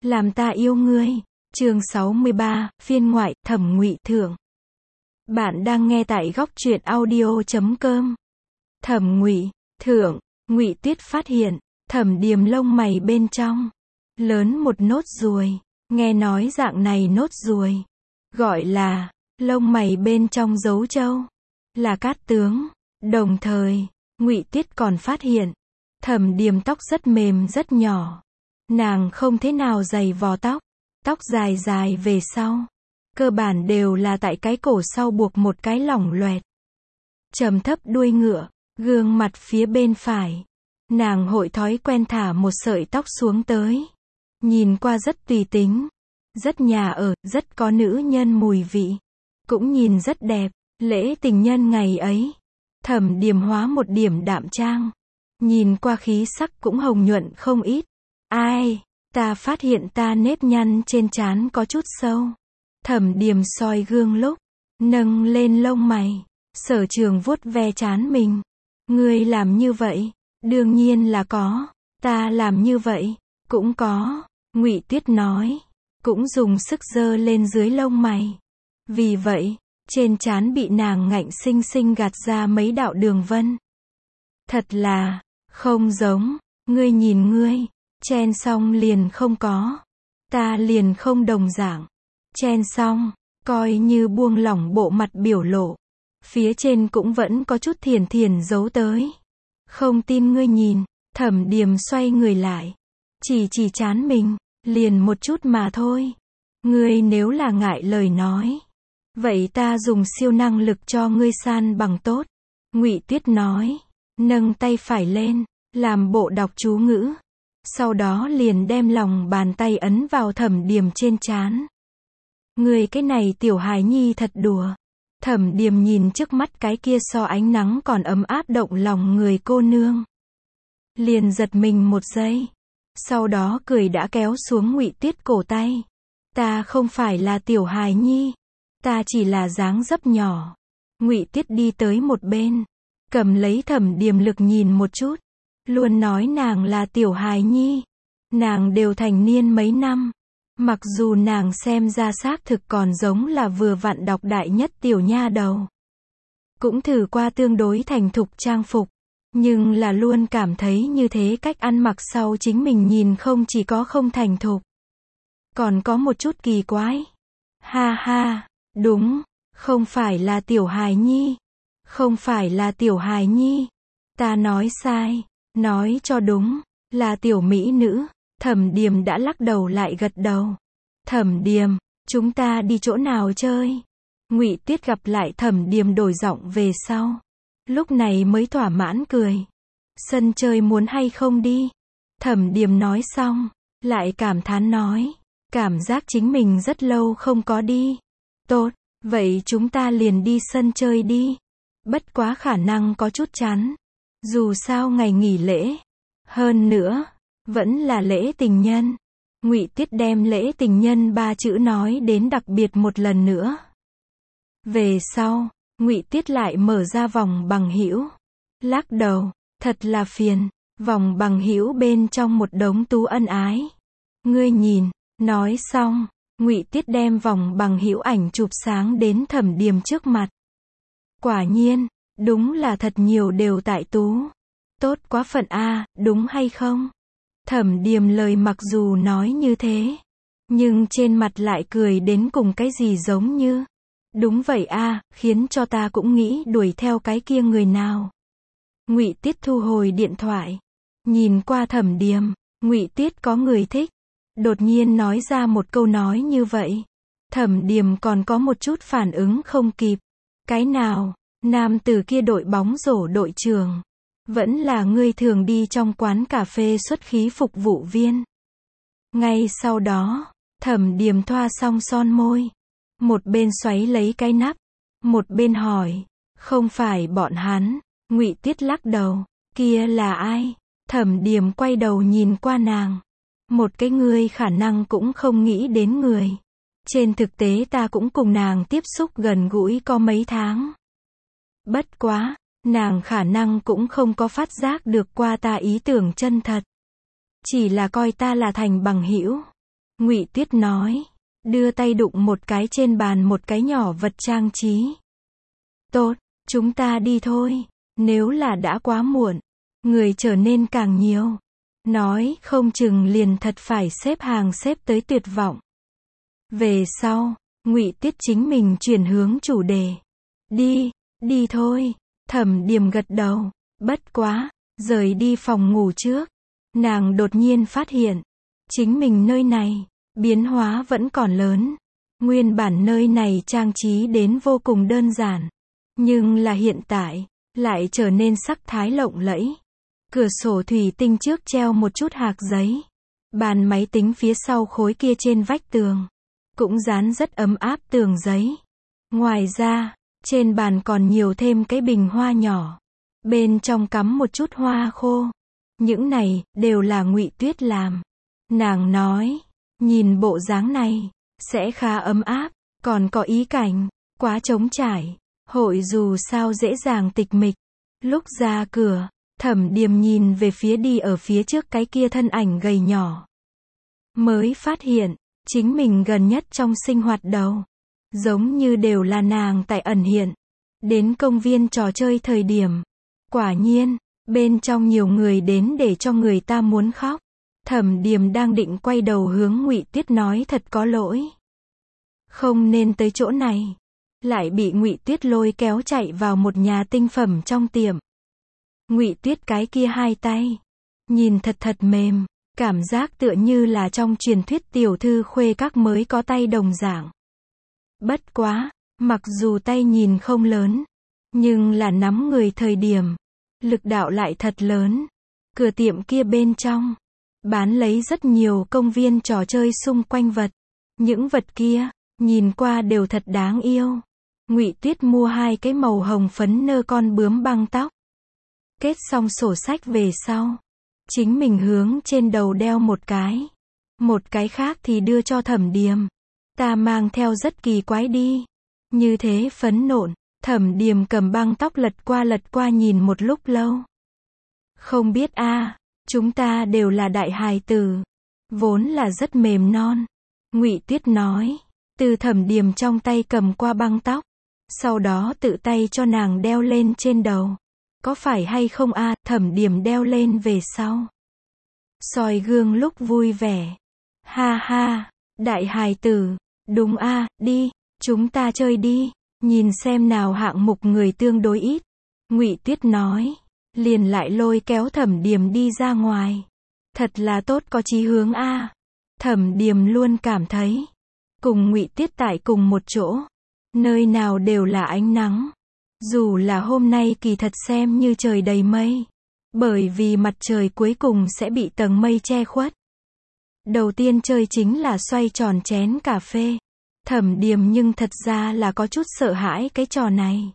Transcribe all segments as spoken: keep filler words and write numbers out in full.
Làm ta yêu ngươi. Chương sáu mươi ba, phiên ngoại, Thẩm Ngụy Thượng. Bạn đang nghe tại góc truyện audio chấm com. Thẩm Ngụy Thượng. Ngụy Tiết phát hiện, Thẩm Điềm lông mày bên trong lớn một nốt ruồi. Nghe nói dạng này nốt ruồi gọi là lông mày bên trong giấu trâu, là cát tướng. Đồng thời, Ngụy Tiết còn phát hiện, Thẩm Điềm tóc rất mềm rất nhỏ. Nàng không thế nào dày vò tóc, tóc dài dài về sau, cơ bản đều là tại cái cổ sau buộc một cái lỏng loẹt, trầm thấp đuôi ngựa. Gương mặt phía bên phải, nàng hội thói quen thả một sợi tóc xuống tới, nhìn qua rất tùy tính, rất nhà ở, rất có nữ nhân mùi vị, cũng nhìn rất đẹp. Lễ tình nhân ngày ấy, Thẩm Điềm hóa một điểm đạm trang, nhìn qua khí sắc cũng hồng nhuận không ít. Ai, ta phát hiện ta nếp nhăn trên trán có chút sâu. Thẩm Điềm soi gương lúc nâng lên lông mày, Sở Trường vuốt ve trán mình. Ngươi làm như vậy, đương nhiên là có. Ta làm như vậy, cũng có. Ngụy Tiết nói, cũng dùng sức giơ lên dưới lông mày. Vì vậy, trên trán bị nàng ngạnh xinh xinh gạt ra mấy đạo đường vân. Thật là không giống. Ngươi nhìn ngươi, chen xong liền không có. Ta liền không đồng dạng. Chen xong, coi như buông lỏng bộ mặt biểu lộ, phía trên cũng vẫn có chút thiền thiền giấu tới. Không tin ngươi nhìn. Thẩm Điềm xoay người lại, chỉ chỉ trán mình, liền một chút mà thôi. Ngươi nếu là ngại lời nói, vậy ta dùng siêu năng lực cho ngươi san bằng tốt. Ngụy Tiết nói, nâng tay phải lên, làm bộ đọc chú ngữ, sau đó liền đem lòng bàn tay ấn vào Thẩm Điềm trên trán. Ngươi cái này tiểu hài nhi thật đùa. Thẩm Điềm nhìn trước mắt cái kia so ánh nắng còn ấm áp động lòng người cô nương, liền giật mình một giây, sau đó cười đã kéo xuống Ngụy Tiết cổ tay. Ta không phải là tiểu hài nhi, ta chỉ là dáng dấp nhỏ. Ngụy Tiết đi tới một bên, cầm lấy Thẩm Điềm lực nhìn một chút, luôn nói nàng là tiểu hài nhi. Nàng đều thành niên mấy năm, mặc dù nàng xem ra xác thực còn giống là vừa vặn đọc đại nhất tiểu nha đầu, cũng thử qua tương đối thành thục trang phục, nhưng là luôn cảm thấy như thế cách ăn mặc sau chính mình nhìn không chỉ có không thành thục, còn có một chút kỳ quái. Ha ha, đúng, không phải là tiểu hài nhi, không phải là tiểu hài nhi, ta nói sai, nói cho đúng, là tiểu mỹ nữ. Thẩm Điềm đã lắc đầu lại gật đầu. Thẩm Điềm, chúng ta đi chỗ nào chơi? Ngụy Tiết gặp lại Thẩm Điềm đổi giọng về sau, lúc này mới thỏa mãn cười. Sân chơi muốn hay không đi? Thẩm Điềm nói xong, lại cảm thán nói, cảm giác chính mình rất lâu không có đi. Tốt, vậy chúng ta liền đi sân chơi đi. Bất quá khả năng có chút chán, dù sao ngày nghỉ lễ, hơn nữa vẫn là lễ tình nhân. Ngụy Tiết đem lễ tình nhân ba chữ nói đến đặc biệt một lần nữa. Về sau, Ngụy Tiết lại mở ra vòng bằng hữu, lắc đầu, thật là phiền. Vòng bằng hữu bên trong một đống tú ân ái. Ngươi nhìn. Nói xong, Ngụy Tiết đem vòng bằng hữu ảnh chụp sáng đến Thẩm Điềm trước mặt. Quả nhiên, đúng là thật nhiều đều tại tú. Tốt quá phận a, đúng hay không? Thẩm Điềm lời mặc dù nói như thế, nhưng trên mặt lại cười đến cùng cái gì giống như, đúng vậy a, khiến cho ta cũng nghĩ đuổi theo cái kia người nào. Ngụy Tiết thu hồi điện thoại, nhìn qua Thẩm Điềm. Ngụy Tiết có người thích, đột nhiên nói ra một câu nói như vậy. Thẩm Điềm còn có một chút phản ứng không kịp. Cái nào? Nam tử kia đội bóng rổ đội trưởng, vẫn là ngươi thường đi trong quán cà phê xuất khí phục vụ viên. Ngay sau đó, Thẩm Điềm thoa xong son môi, một bên xoáy lấy cái nắp, một bên hỏi, không phải bọn hắn. Ngụy Tiết lắc đầu, kia là ai? Thẩm Điềm quay đầu nhìn qua nàng, một cái ngươi khả năng cũng không nghĩ đến người. Trên thực tế ta cũng cùng nàng tiếp xúc gần gũi có mấy tháng. Bất quá, nàng khả năng cũng không có phát giác được qua ta ý tưởng chân thật, chỉ là coi ta là thành bằng hữu. Ngụy Tuyết nói, đưa tay đụng một cái trên bàn một cái nhỏ vật trang trí. Tốt, chúng ta đi thôi, nếu là đã quá muộn, người trở nên càng nhiều. Nói không chừng liền thật phải xếp hàng xếp tới tuyệt vọng. Về sau, Ngụy Tuyết chính mình chuyển hướng chủ đề. Đi, đi thôi, Thẩm Điềm gật đầu, bất quá, rời đi phòng ngủ trước. Nàng đột nhiên phát hiện, chính mình nơi này, biến hóa vẫn còn lớn. Nguyên bản nơi này trang trí đến vô cùng đơn giản. Nhưng là hiện tại, lại trở nên sắc thái lộng lẫy. Cửa sổ thủy tinh trước treo một chút hạc giấy. Bàn máy tính phía sau khối kia trên vách tường. Cũng dán rất ấm áp tường giấy. Ngoài ra, trên bàn còn nhiều thêm cái bình hoa nhỏ. Bên trong cắm một chút hoa khô. Những này, đều là Ngụy Tuyết làm. Nàng nói, nhìn bộ dáng này, sẽ khá ấm áp, còn có ý cảnh, quá trống trải. Hội dù sao dễ dàng tịch mịch. Lúc ra cửa, Thẩm Điềm nhìn về phía đi ở phía trước cái kia thân ảnh gầy nhỏ. Mới phát hiện, chính mình gần nhất trong sinh hoạt đầu. Giống như đều là nàng tại ẩn hiện. Đến công viên trò chơi thời điểm. Quả nhiên, bên trong nhiều người đến để cho người ta muốn khóc. Thẩm Điềm đang định quay đầu hướng Ngụy Tuyết nói thật có lỗi. Không nên tới chỗ này. Lại bị Ngụy Tuyết lôi kéo chạy vào một nhà tinh phẩm trong tiệm. Ngụy Tuyết cái kia hai tay, nhìn thật thật mềm, cảm giác tựa như là trong truyền thuyết tiểu thư khuê các mới có tay đồng dạng. Bất quá, mặc dù tay nhìn không lớn, nhưng là nắm người thời điểm, lực đạo lại thật lớn. Cửa tiệm kia bên trong, bán lấy rất nhiều công viên trò chơi xung quanh vật. Những vật kia, nhìn qua đều thật đáng yêu. Ngụy Tuyết mua hai cái màu hồng phấn nơ con bướm băng tóc. Kết xong sổ sách về sau, chính mình hướng trên đầu đeo một cái. Một cái khác thì đưa cho Thẩm Điềm. Ta mang theo rất kỳ quái đi. Như thế phấn nộn, Thẩm Điềm cầm băng tóc lật qua lật qua nhìn một lúc lâu. Không biết a, à, chúng ta đều là đại hài tử. Vốn là rất mềm non. Ngụy Tuyết nói, từ Thẩm Điềm trong tay cầm qua băng tóc. Sau đó tự tay cho nàng đeo lên trên đầu. Có phải hay không a, à, Thẩm Điềm đeo lên về sau. Soi gương lúc vui vẻ. Ha ha, đại hài tử, đúng a, à, đi, chúng ta chơi đi, nhìn xem nào hạng mục người tương đối ít. Ngụy Tuyết nói, liền lại lôi kéo Thẩm Điềm đi ra ngoài. Thật là tốt có chí hướng a. À. Thẩm Điềm luôn cảm thấy, cùng Ngụy Tuyết tại cùng một chỗ, nơi nào đều là ánh nắng. Dù là hôm nay kỳ thật xem như trời đầy mây. Bởi vì mặt trời cuối cùng sẽ bị tầng mây che khuất. Đầu tiên chơi chính là xoay tròn chén cà phê. Thẩm Điềm nhưng thật ra là có chút sợ hãi cái trò này.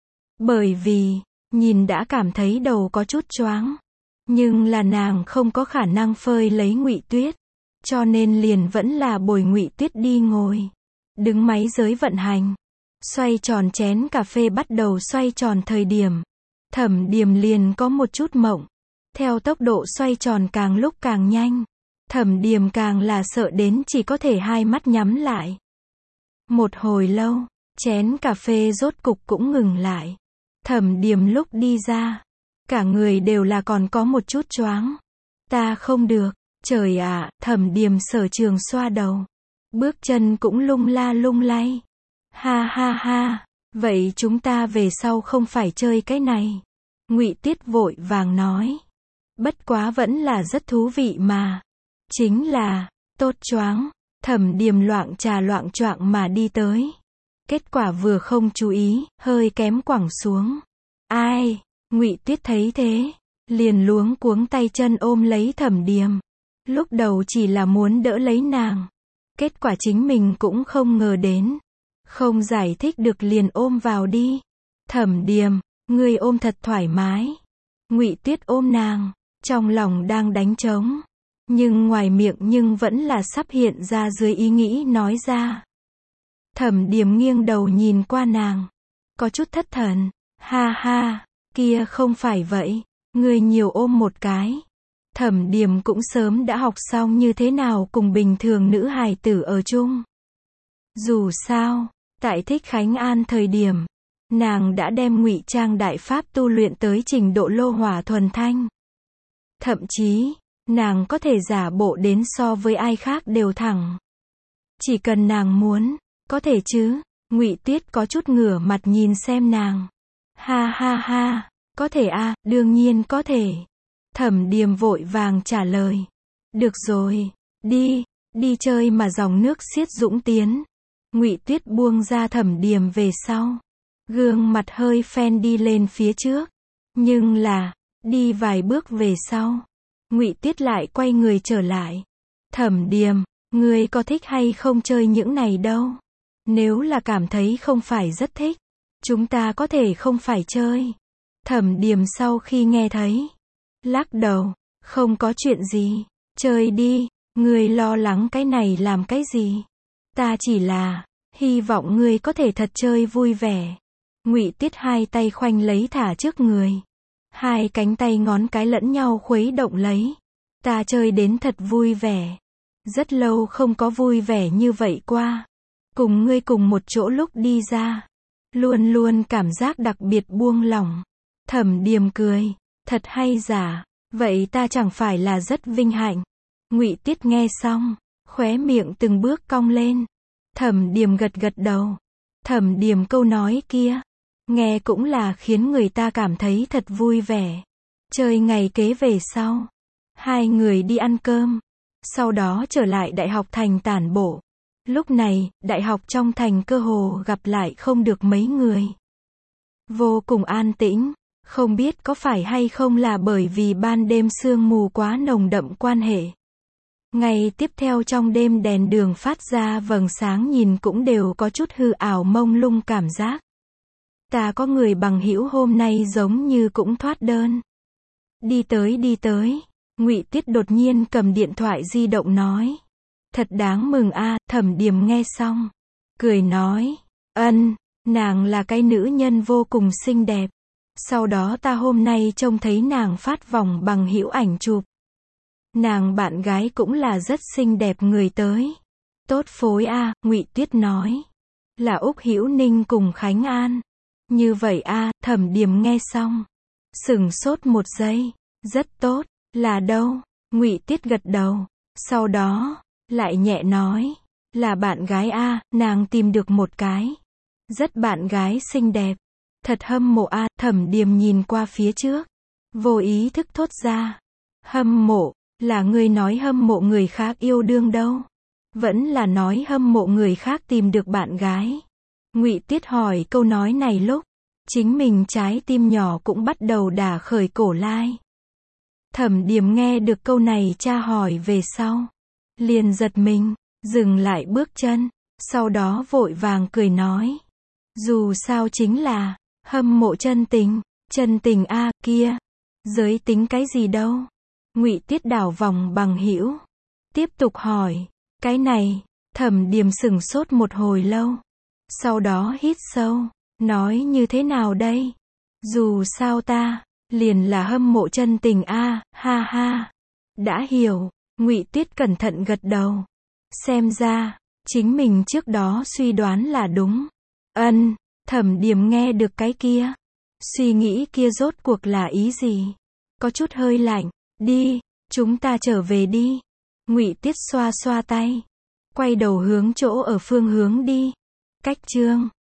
Bởi vì, nhìn đã cảm thấy đầu có chút choáng. Nhưng là nàng không có khả năng phơi lấy Ngụy Tuyết. Cho nên liền vẫn là bồi Ngụy Tuyết đi ngồi. Đứng máy giới vận hành. Xoay tròn chén cà phê bắt đầu xoay tròn thời điểm. Thẩm Điềm liền có một chút mộng. Theo tốc độ xoay tròn càng lúc càng nhanh. Thẩm Điềm càng là sợ đến chỉ có thể hai mắt nhắm lại. Một hồi lâu, chén cà phê rốt cục cũng ngừng lại. Thẩm Điềm lúc đi ra, cả người đều là còn có một chút choáng. Ta không được, trời ạ, à, Thẩm Điềm Sở Trường xoa đầu. Bước chân cũng lung la lung lay. Ha ha ha, vậy chúng ta về sau không phải chơi cái này. Ngụy Tuyết vội vàng nói. Bất quá vẫn là rất thú vị mà. Chính là, tốt choáng. Thẩm Điềm loạng trà loạng choạng mà đi tới. Kết quả vừa không chú ý, hơi kém quẳng xuống. Ai? Ngụy Tuyết thấy thế, liền luống cuống tay chân ôm lấy Thẩm Điềm. Lúc đầu chỉ là muốn đỡ lấy nàng. Kết quả chính mình cũng không ngờ đến. Không giải thích được liền ôm vào đi. Thẩm Điềm, ngươi ôm thật thoải mái. Ngụy Tuyết ôm nàng, trong lòng đang đánh trống. Nhưng ngoài miệng nhưng vẫn là sắp hiện ra dưới ý nghĩ nói ra. Thẩm Điềm nghiêng đầu nhìn qua nàng. Có chút thất thần. Ha ha, kia không phải vậy. Ngươi nhiều ôm một cái. Thẩm Điềm cũng sớm đã học xong như thế nào cùng bình thường nữ hài tử ở chung. Dù sao, tại Thích Khánh An thời điểm, nàng đã đem ngụy trang đại pháp tu luyện tới trình độ lô hỏa thuần thanh. Thậm chí, nàng có thể giả bộ đến so với ai khác đều thẳng. Chỉ cần nàng muốn, có thể chứ? Ngụy Tiết có chút ngửa mặt nhìn xem nàng. Ha ha ha, có thể a, đương nhiên có thể. Thẩm Điềm vội vàng trả lời. Được rồi, đi, đi chơi mà dòng nước xiết dũng tiến. Ngụy Tiết buông ra Thẩm Điềm về sau. Gương mặt hơi phen đi lên phía trước. Nhưng là, đi vài bước về sau. Ngụy Tiết lại quay người trở lại. Thẩm Điềm, ngươi có thích hay không chơi những này đâu? Nếu là cảm thấy không phải rất thích, chúng ta có thể không phải chơi. Thẩm Điềm sau khi nghe thấy, lắc đầu, không có chuyện gì, chơi đi, ngươi lo lắng cái này làm cái gì? Ta chỉ là, hy vọng ngươi có thể thật chơi vui vẻ. Ngụy Tiết hai tay khoanh lấy thả trước người. Hai cánh tay ngón cái lẫn nhau khuấy động lấy. Ta chơi đến thật vui vẻ. Rất lâu không có vui vẻ như vậy qua. Cùng ngươi cùng một chỗ lúc đi ra. Luôn luôn cảm giác đặc biệt buông lỏng. Thẩm Điềm cười. Thật hay giả. Vậy ta chẳng phải là rất vinh hạnh. Ngụy Tiết nghe xong. Khóe miệng từng bước cong lên. Thẩm Điềm gật gật đầu. Thẩm Điềm câu nói kia. Nghe cũng là khiến người ta cảm thấy thật vui vẻ. Chơi ngày kế về sau. Hai người đi ăn cơm. Sau đó trở lại đại học thành tản bộ. Lúc này, đại học trong thành cơ hồ gặp lại không được mấy người. Vô cùng an tĩnh. Không biết có phải hay không là bởi vì ban đêm sương mù quá nồng đậm quan hệ. Ngày tiếp theo trong đêm đèn đường phát ra vầng sáng nhìn cũng đều có chút hư ảo mông lung cảm giác. Ta có người bằng hữu hôm nay giống như cũng thoát đơn. Đi tới đi tới. Ngụy Tiết đột nhiên cầm điện thoại di động nói. Thật đáng mừng a. Thẩm Điềm nghe xong. Cười nói. Ân, nàng là cái nữ nhân vô cùng xinh đẹp. Sau đó ta hôm nay trông thấy nàng phát vòng bằng hữu ảnh chụp. Nàng bạn gái cũng là rất xinh đẹp người tới. Tốt phối a. Ngụy Tiết nói. Là Úc Hữu Ninh cùng Khánh An. Như vậy a. Thẩm Điềm nghe xong. Sửng sốt một giây. Rất tốt. Là đâu? Ngụy Tiết gật đầu. Sau đó, lại nhẹ nói. Là bạn gái a. Nàng tìm được một cái. Rất bạn gái xinh đẹp. Thật hâm mộ a. Thẩm Điềm nhìn qua phía trước. Vô ý thức thốt ra. Hâm mộ. Là người nói hâm mộ người khác yêu đương đâu. Vẫn là nói hâm mộ người khác tìm được bạn gái. Ngụy Tiết hỏi câu nói này lúc. Chính mình trái tim nhỏ cũng bắt đầu đả khởi cổ lai. Thẩm Điềm nghe được câu này tra hỏi về sau. Liền giật mình, dừng lại bước chân. Sau đó vội vàng cười nói. Dù sao chính là, hâm mộ chân tình. Chân tình a kia. Giới tính cái gì đâu. Ngụy Tiết đảo vòng bằng hữu. Tiếp tục hỏi. Cái này, Thẩm Điềm sửng sốt một hồi lâu. Sau đó hít sâu. Nói như thế nào đây? Dù sao ta, liền là hâm mộ chân tình a. Ha ha. Đã hiểu. Ngụy Tiết cẩn thận gật đầu. Xem ra, chính mình trước đó suy đoán là đúng. Ân. Thẩm Điềm nghe được cái kia. Suy nghĩ kia rốt cuộc là ý gì? Có chút hơi lạnh. Đi, chúng ta trở về đi. Ngụy Tiết xoa xoa tay. Quay đầu hướng chỗ ở phương hướng đi. Cách chương